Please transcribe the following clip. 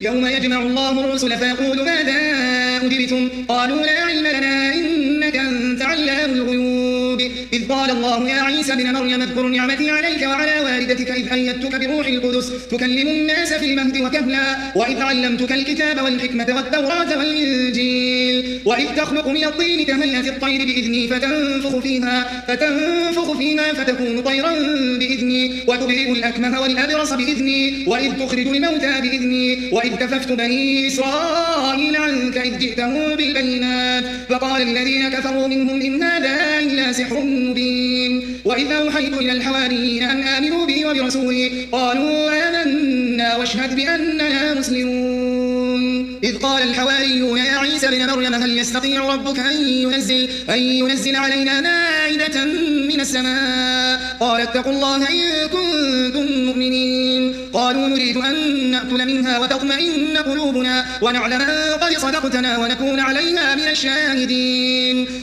يوم يجمع الله الرسل فيقول ماذا أجبتم قالوا لا علم لنا إنك أنت علام الغيوب إذ قال الله يا عيسى ابن مريم اذكر نعمتي عليك وعلى والدتك إذ أيدتك بروح القدس تكلم الناس في المهد وكهلا وإذ علمتك الكتاب والحكمة والتوراة والإنجيل وإذ تخلق من الطين كهيئة الطير بإذني فتنفخ فيها فتكون طيرا بإذني وتبرئ الأكمه والأبرص بإذني وإذ تخرج الموتى بإذني وإذ كففت بني إسرائيل عنك إذ جئتهم بالبينات فقال الذين كفروا منهم إن هذا إلا سحر مبين وإذ أوحيت إلى الحواريين أن آمنوا بي وبرسولي قالوا آمنا واشهد بأننا مسلمون إذ قال الحواريون يا عيسى ابن مريم هل يستطيع ربك أن ينزل علينا مائدة من السماء قال اتقوا الله إن كنتم مؤمنين قالوا نريد أن نأكل منها وتطمئن قلوبنا ونعلم أن قد صدقتنا ونكون عليها من الشاهدين